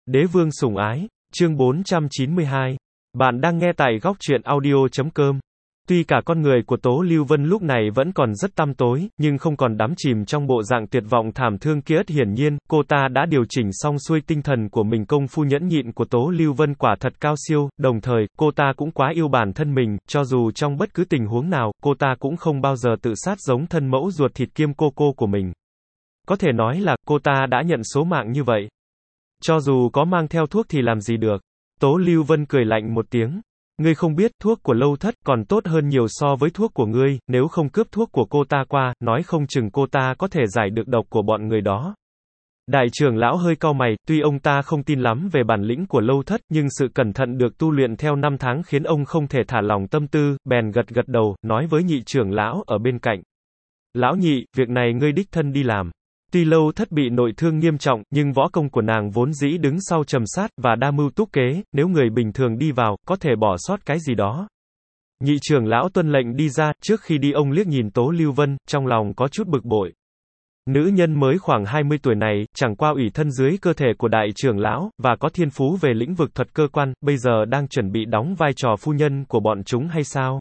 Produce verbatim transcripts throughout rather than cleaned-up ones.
Đế vương sủng ái, chương bốn trăm chín mươi hai. Bạn đang nghe tại góc truyện audio chấm com. Tuy cả con người của Tố Lưu Vân lúc này vẫn còn rất tăm tối, nhưng không còn đắm chìm trong bộ dạng tuyệt vọng thảm thương kia. Hiển nhiên, cô ta đã điều chỉnh xong xuôi tinh thần của mình. Công phu nhẫn nhịn của Tố Lưu Vân quả thật cao siêu, đồng thời, cô ta cũng quá yêu bản thân mình, cho dù trong bất cứ tình huống nào, cô ta cũng không bao giờ tự sát giống thân mẫu ruột thịt kiêm cô cô của mình. Có thể nói là, cô ta đã nhận số mạng như vậy. Cho dù có mang theo thuốc thì làm gì được. Tố Lưu Vân cười lạnh một tiếng. Ngươi không biết, thuốc của Lâu Thất còn tốt hơn nhiều so với thuốc của ngươi, nếu không cướp thuốc của cô ta qua, nói không chừng cô ta có thể giải được độc của bọn người đó. Đại trưởng lão hơi cau mày, tuy ông ta không tin lắm về bản lĩnh của Lâu Thất, nhưng sự cẩn thận được tu luyện theo năm tháng khiến ông không thể thả lỏng tâm tư, bèn gật gật đầu, nói với nhị trưởng lão ở bên cạnh. Lão nhị, việc này ngươi đích thân đi làm. Tuy Lâu Thất bị nội thương nghiêm trọng, nhưng võ công của nàng vốn dĩ đứng sau trầm sát, và đa mưu túc kế, nếu người bình thường đi vào, có thể bỏ sót cái gì đó. Nhị trưởng lão tuân lệnh đi ra, trước khi đi ông liếc nhìn Tố Lưu Vân, trong lòng có chút bực bội. Nữ nhân mới khoảng hai mươi tuổi này, chẳng qua ủy thân dưới cơ thể của đại trưởng lão, và có thiên phú về lĩnh vực thuật cơ quan, bây giờ đang chuẩn bị đóng vai trò phu nhân của bọn chúng hay sao?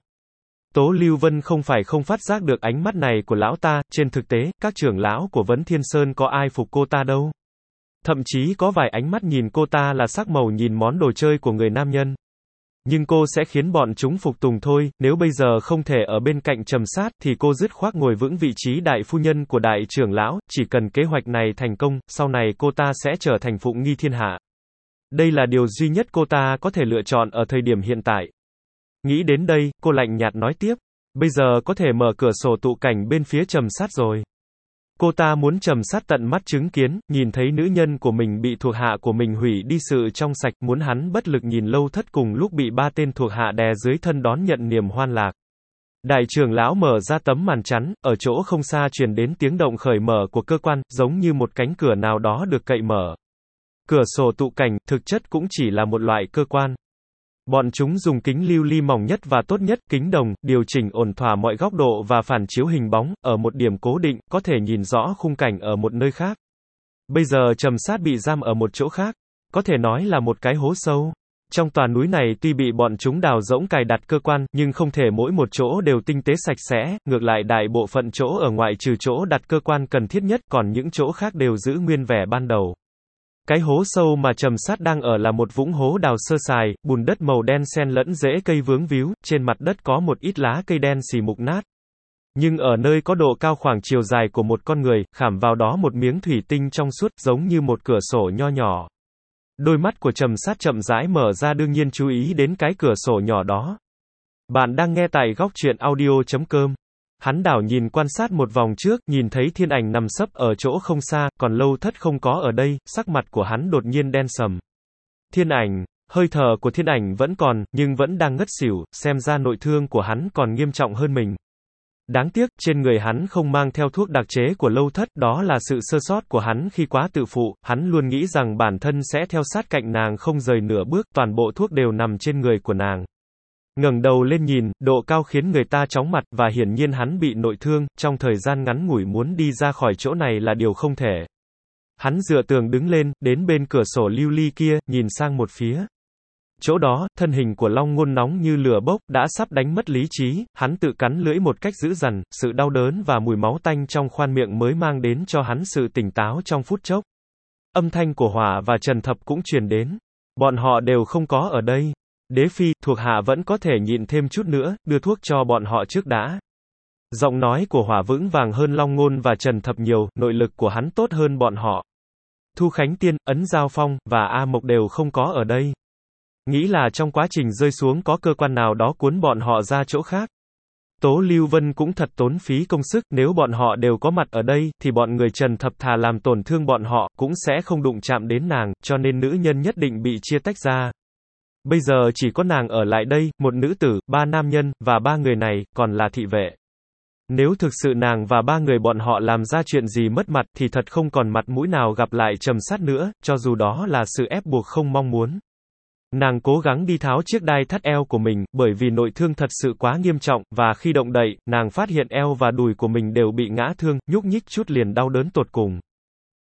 Tố Lưu Vân không phải không phát giác được ánh mắt này của lão ta, trên thực tế, các trưởng lão của Vấn Thiên Sơn có ai phục cô ta đâu. Thậm chí có vài ánh mắt nhìn cô ta là sắc màu nhìn món đồ chơi của người nam nhân. Nhưng cô sẽ khiến bọn chúng phục tùng thôi, nếu bây giờ không thể ở bên cạnh trầm sát, thì cô dứt khoát ngồi vững vị trí đại phu nhân của đại trưởng lão, chỉ cần kế hoạch này thành công, sau này cô ta sẽ trở thành phụng nghi thiên hạ. Đây là điều duy nhất cô ta có thể lựa chọn ở thời điểm hiện tại. Nghĩ đến đây, cô lạnh nhạt nói tiếp, bây giờ có thể mở cửa sổ tụ cảnh bên phía trầm sát rồi. Cô ta muốn trầm sát tận mắt chứng kiến, nhìn thấy nữ nhân của mình bị thuộc hạ của mình hủy đi sự trong sạch, muốn hắn bất lực nhìn Lâu Thất cùng lúc bị ba tên thuộc hạ đè dưới thân đón nhận niềm hoan lạc. Đại trưởng lão mở ra tấm màn chắn, ở chỗ không xa truyền đến tiếng động khởi mở của cơ quan, giống như một cánh cửa nào đó được cậy mở. Cửa sổ tụ cảnh, thực chất cũng chỉ là một loại cơ quan. Bọn chúng dùng kính lưu ly mỏng nhất và tốt nhất, kính đồng, điều chỉnh ổn thỏa mọi góc độ và phản chiếu hình bóng, ở một điểm cố định, có thể nhìn rõ khung cảnh ở một nơi khác. Bây giờ trầm sát bị giam ở một chỗ khác, có thể nói là một cái hố sâu. Trong tòa núi này tuy bị bọn chúng đào rỗng cài đặt cơ quan, nhưng không thể mỗi một chỗ đều tinh tế sạch sẽ, ngược lại đại bộ phận chỗ ở ngoại trừ chỗ đặt cơ quan cần thiết nhất, còn những chỗ khác đều giữ nguyên vẻ ban đầu. Cái hố sâu mà trầm sát đang ở là một vũng hố đào sơ sài, bùn đất màu đen xen lẫn rễ cây vướng víu, trên mặt đất có một ít lá cây đen xì mục nát. Nhưng ở nơi có độ cao khoảng chiều dài của một con người, khảm vào đó một miếng thủy tinh trong suốt, giống như một cửa sổ nho nhỏ. Đôi mắt của trầm sát chậm rãi mở ra, đương nhiên chú ý đến cái cửa sổ nhỏ đó. Bạn đang nghe tại góc truyện audio chấm com. Hắn đảo nhìn quan sát một vòng trước, nhìn thấy thiên ảnh nằm sấp ở chỗ không xa, còn Lâu Thất không có ở đây, sắc mặt của hắn đột nhiên đen sầm. Thiên ảnh, hơi thở của thiên ảnh vẫn còn, nhưng vẫn đang ngất xỉu, xem ra nội thương của hắn còn nghiêm trọng hơn mình. Đáng tiếc, trên người hắn không mang theo thuốc đặc chế của Lâu Thất, đó là sự sơ sót của hắn khi quá tự phụ, hắn luôn nghĩ rằng bản thân sẽ theo sát cạnh nàng không rời nửa bước, toàn bộ thuốc đều nằm trên người của nàng. Ngẩng đầu lên nhìn, độ cao khiến người ta chóng mặt, và hiển nhiên hắn bị nội thương, trong thời gian ngắn ngủi muốn đi ra khỏi chỗ này là điều không thể. Hắn dựa tường đứng lên, đến bên cửa sổ lưu ly kia, nhìn sang một phía. Chỗ đó, thân hình của Long Ngôn nóng như lửa bốc, đã sắp đánh mất lý trí, hắn tự cắn lưỡi một cách dữ dằn, sự đau đớn và mùi máu tanh trong khoang miệng mới mang đến cho hắn sự tỉnh táo trong phút chốc. Âm thanh của Hỏa và Trần Thập cũng truyền đến. Bọn họ đều không có ở đây. Đế phi, thuộc hạ vẫn có thể nhịn thêm chút nữa, đưa thuốc cho bọn họ trước đã. Giọng nói của Hỏa vững vàng hơn Long Ngôn và Trần Thập nhiều, nội lực của hắn tốt hơn bọn họ. Thu Khánh Tiên, Ấn Giao Phong, và A Mộc đều không có ở đây. Nghĩ là trong quá trình rơi xuống có cơ quan nào đó cuốn bọn họ ra chỗ khác. Tố Lưu Vân cũng thật tốn phí công sức, nếu bọn họ đều có mặt ở đây, thì bọn người Trần Thập thà làm tổn thương bọn họ, cũng sẽ không đụng chạm đến nàng, cho nên nữ nhân nhất định bị chia tách ra. Bây giờ chỉ có nàng ở lại đây, một nữ tử, ba nam nhân, và ba người này, còn là thị vệ. Nếu thực sự nàng và ba người bọn họ làm ra chuyện gì mất mặt, thì thật không còn mặt mũi nào gặp lại trầm sát nữa, cho dù đó là sự ép buộc không mong muốn. Nàng cố gắng đi tháo chiếc đai thắt eo của mình, bởi vì nội thương thật sự quá nghiêm trọng, và khi động đậy, nàng phát hiện eo và đùi của mình đều bị ngã thương, nhúc nhích chút liền đau đớn tột cùng.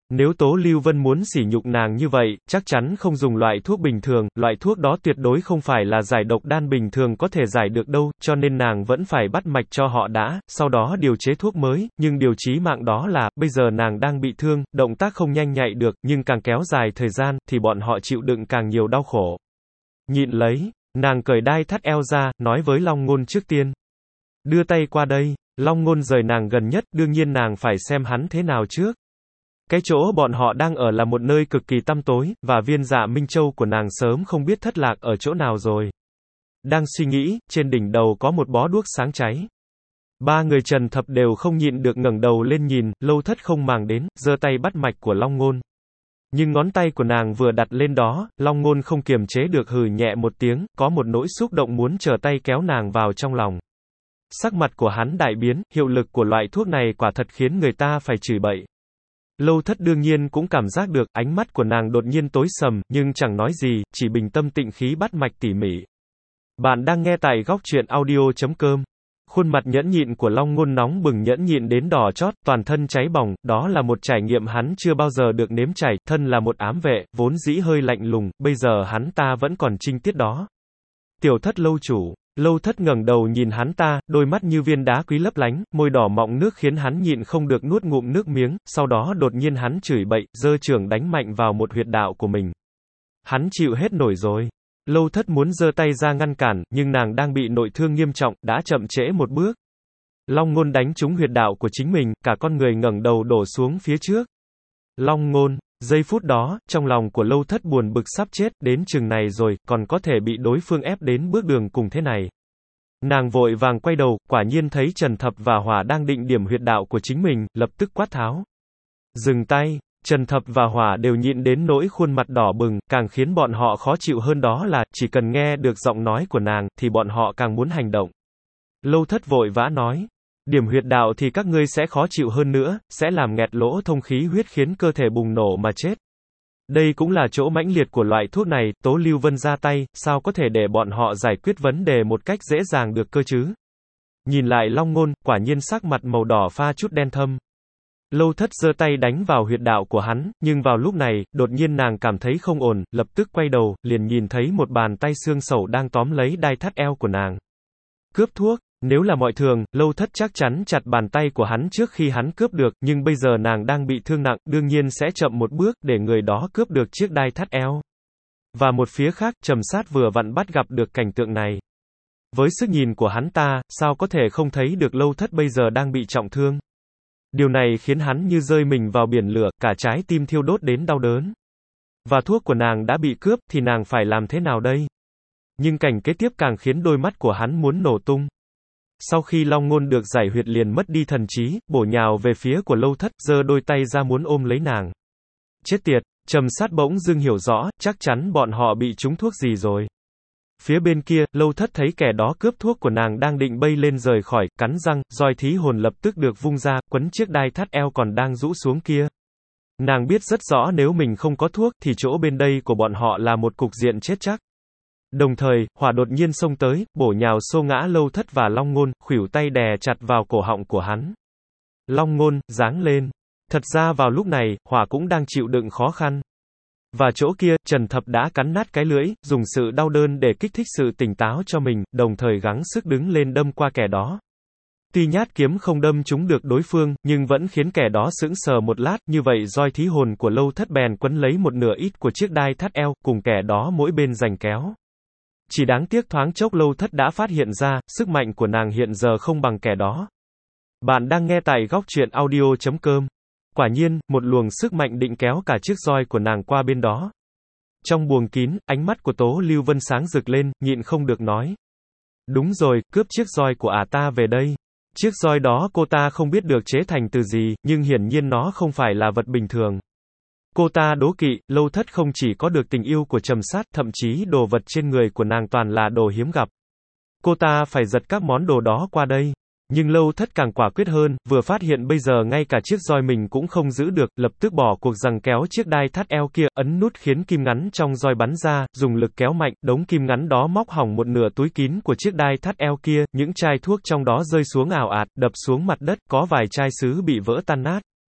Nếu Tố Lưu Vân muốn sỉ nhục nàng như vậy, chắc chắn không dùng loại thuốc bình thường, loại thuốc đó tuyệt đối không phải là giải độc đan bình thường có thể giải được đâu, cho nên nàng vẫn phải bắt mạch cho họ đã, sau đó điều chế thuốc mới, nhưng điều chí mạng đó là, bây giờ nàng đang bị thương, động tác không nhanh nhạy được, nhưng càng kéo dài thời gian, thì bọn họ chịu đựng càng nhiều đau khổ. Nhịn lấy, nàng cởi đai thắt eo ra, nói với Long Ngôn trước tiên. Đưa tay qua đây, Long Ngôn rời nàng gần nhất, đương nhiên nàng phải xem hắn thế nào trước. Cái chỗ bọn họ đang ở là một nơi cực kỳ tăm tối, và viên Dạ Minh Châu của nàng sớm không biết thất lạc ở chỗ nào rồi. Đang suy nghĩ, trên đỉnh đầu có một bó đuốc sáng cháy. Ba người Trần Thập đều không nhịn được ngẩng đầu lên nhìn, Lâu Thất không màng đến, giơ tay bắt mạch của Long Ngôn. Nhưng ngón tay của nàng vừa đặt lên đó, Long Ngôn không kiềm chế được hừ nhẹ một tiếng, có một nỗi xúc động muốn trở tay kéo nàng vào trong lòng. Sắc mặt của hắn đại biến, hiệu lực của loại thuốc này quả thật khiến người ta phải chửi bậy. Lâu Thất đương nhiên cũng cảm giác được, ánh mắt của nàng đột nhiên tối sầm, nhưng chẳng nói gì, chỉ bình tâm tịnh khí bắt mạch tỉ mỉ. Bạn đang nghe tại góc truyện audio chấm com. Khuôn mặt nhẫn nhịn của Long Ngôn nóng bừng nhẫn nhịn đến đỏ chót, toàn thân cháy bỏng, đó là một trải nghiệm hắn chưa bao giờ được nếm trải, thân là một ám vệ, vốn dĩ hơi lạnh lùng, bây giờ hắn ta vẫn còn trinh tiết đó. Tiểu Thất lâu chủ. Lâu Thất ngẩng đầu nhìn hắn ta, đôi mắt như viên đá quý lấp lánh, môi đỏ mọng nước khiến hắn nhịn không được nuốt ngụm nước miếng, sau đó đột nhiên hắn chửi bậy, giơ chưởng đánh mạnh vào một huyệt đạo của mình. Hắn chịu hết nổi rồi. Lâu Thất muốn giơ tay ra ngăn cản, nhưng nàng đang bị nội thương nghiêm trọng, đã chậm trễ một bước. Long Ngôn đánh trúng huyệt đạo của chính mình, cả con người ngẩng đầu đổ xuống phía trước. Long Ngôn, giây phút đó, trong lòng của Lâu Thất buồn bực sắp chết, đến chừng này rồi, còn có thể bị đối phương ép đến bước đường cùng thế này. Nàng vội vàng quay đầu, quả nhiên thấy Trần Thập và Hỏa đang định điểm huyệt đạo của chính mình, lập tức quát tháo. Dừng tay. Trần Thập và Hỏa đều nhịn đến nỗi khuôn mặt đỏ bừng, càng khiến bọn họ khó chịu hơn đó là, chỉ cần nghe được giọng nói của nàng, thì bọn họ càng muốn hành động. Lâu Thất vội vã nói. Điểm huyệt đạo thì các ngươi sẽ khó chịu hơn nữa, sẽ làm nghẹt lỗ thông khí huyết khiến cơ thể bùng nổ mà chết. Đây cũng là chỗ mãnh liệt của loại thuốc này, Tố Lưu Vân ra tay, sao có thể để bọn họ giải quyết vấn đề một cách dễ dàng được cơ chứ? Nhìn lại Long Ngôn, quả nhiên sắc mặt màu đỏ pha chút đen thâm. Lâu Thất giơ tay đánh vào huyệt đạo của hắn, nhưng vào lúc này, đột nhiên nàng cảm thấy không ổn, lập tức quay đầu, liền nhìn thấy một bàn tay xương sẩu đang tóm lấy đai thắt eo của nàng. Cướp thuốc. Nếu là mọi thường, Lâu Thất chắc chắn chặt bàn tay của hắn trước khi hắn cướp được, nhưng bây giờ nàng đang bị thương nặng, đương nhiên sẽ chậm một bước, để người đó cướp được chiếc đai thắt eo. Và một phía khác, Trầm Sát vừa vặn bắt gặp được cảnh tượng này. Với sức nhìn của hắn ta, sao có thể không thấy được Lâu Thất bây giờ đang bị trọng thương. Điều này khiến hắn như rơi mình vào biển lửa, cả trái tim thiêu đốt đến đau đớn. Và thuốc của nàng đã bị cướp, thì nàng phải làm thế nào đây? Nhưng cảnh kế tiếp càng khiến đôi mắt của hắn muốn nổ tung. Sau khi Long Ngôn được giải huyệt liền mất đi thần trí, bổ nhào về phía của Lâu Thất, giơ đôi tay ra muốn ôm lấy nàng. Chết tiệt, Trầm Sát bỗng dưng hiểu rõ, chắc chắn bọn họ bị trúng thuốc gì rồi. Phía bên kia, Lâu Thất thấy kẻ đó cướp thuốc của nàng đang định bay lên rời khỏi, cắn răng, roi thí hồn lập tức được vung ra, quấn chiếc đai thắt eo còn đang rũ xuống kia. Nàng biết rất rõ nếu mình không có thuốc, thì chỗ bên đây của bọn họ là một cục diện chết chắc. Đồng thời, Hỏa đột nhiên xông tới, bổ nhào xô ngã Lâu Thất và Long Ngôn, khuỷu tay đè chặt vào cổ họng của hắn. Long Ngôn, giáng lên. Thật ra vào lúc này, Hỏa cũng đang chịu đựng khó khăn. Và chỗ kia, Trần Thập đã cắn nát cái lưỡi, dùng sự đau đớn để kích thích sự tỉnh táo cho mình, đồng thời gắng sức đứng lên đâm qua kẻ đó. Tuy nhát kiếm không đâm trúng được đối phương, nhưng vẫn khiến kẻ đó sững sờ một lát, như vậy roi thí hồn của Lâu Thất bèn quấn lấy một nửa ít của chiếc đai thắt eo, cùng kẻ đó mỗi bên giành kéo. Chỉ đáng tiếc thoáng chốc Lâu Thất đã phát hiện ra, sức mạnh của nàng hiện giờ không bằng kẻ đó. Bạn đang nghe tại góc truyện audio chấm com. Quả nhiên, một luồng sức mạnh định kéo cả chiếc roi của nàng qua bên đó. Trong buồng kín, ánh mắt của Tố Lưu Vân sáng rực lên, nhịn không được nói. Đúng rồi, cướp chiếc roi của ả ta về đây. Chiếc roi đó cô ta không biết được chế thành từ gì, nhưng hiển nhiên nó không phải là vật bình thường. Cô ta đố kỵ, Lâu Thất không chỉ có được tình yêu của Trầm Sát, thậm chí đồ vật trên người của nàng toàn là đồ hiếm gặp. Cô ta phải giật các món đồ đó qua đây. Nhưng Lâu Thất càng quả quyết hơn, vừa phát hiện bây giờ ngay cả chiếc roi mình cũng không giữ được, lập tức bỏ cuộc giằng kéo chiếc đai thắt eo kia, ấn nút khiến kim ngắn trong roi bắn ra, dùng lực kéo mạnh, đống kim ngắn đó móc hỏng một nửa túi kín của chiếc đai thắt eo kia, những chai thuốc trong đó rơi xuống ào ạt, đập xuống mặt đất, có vài chai sứ bị vỡ tan nát.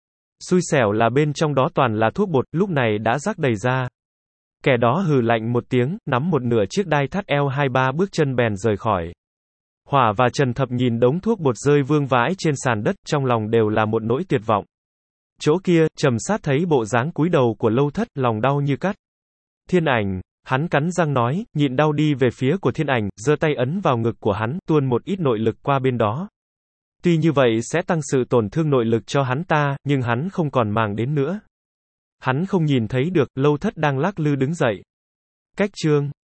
Xui xẻo là bên trong đó toàn là thuốc bột, lúc này đã rắc đầy ra. Kẻ đó hừ lạnh một tiếng, nắm một nửa chiếc đai thắt eo hai ba bước chân bèn rời khỏi. Hỏa và Trần Thập nhìn đống thuốc bột rơi vương vãi trên sàn đất, trong lòng đều là một nỗi tuyệt vọng. Chỗ kia, Trầm Sát thấy bộ dáng cúi đầu của Lâu Thất, lòng đau như cắt. Thiên Ảnh, hắn cắn răng nói, nhịn đau đi về phía của Thiên Ảnh, giơ tay ấn vào ngực của hắn, tuôn một ít nội lực qua bên đó. Tuy như vậy sẽ tăng sự tổn thương nội lực cho hắn ta, nhưng hắn không còn màng đến nữa. Hắn không nhìn thấy được, Lâu Thất đang lắc lư đứng dậy. Cách chương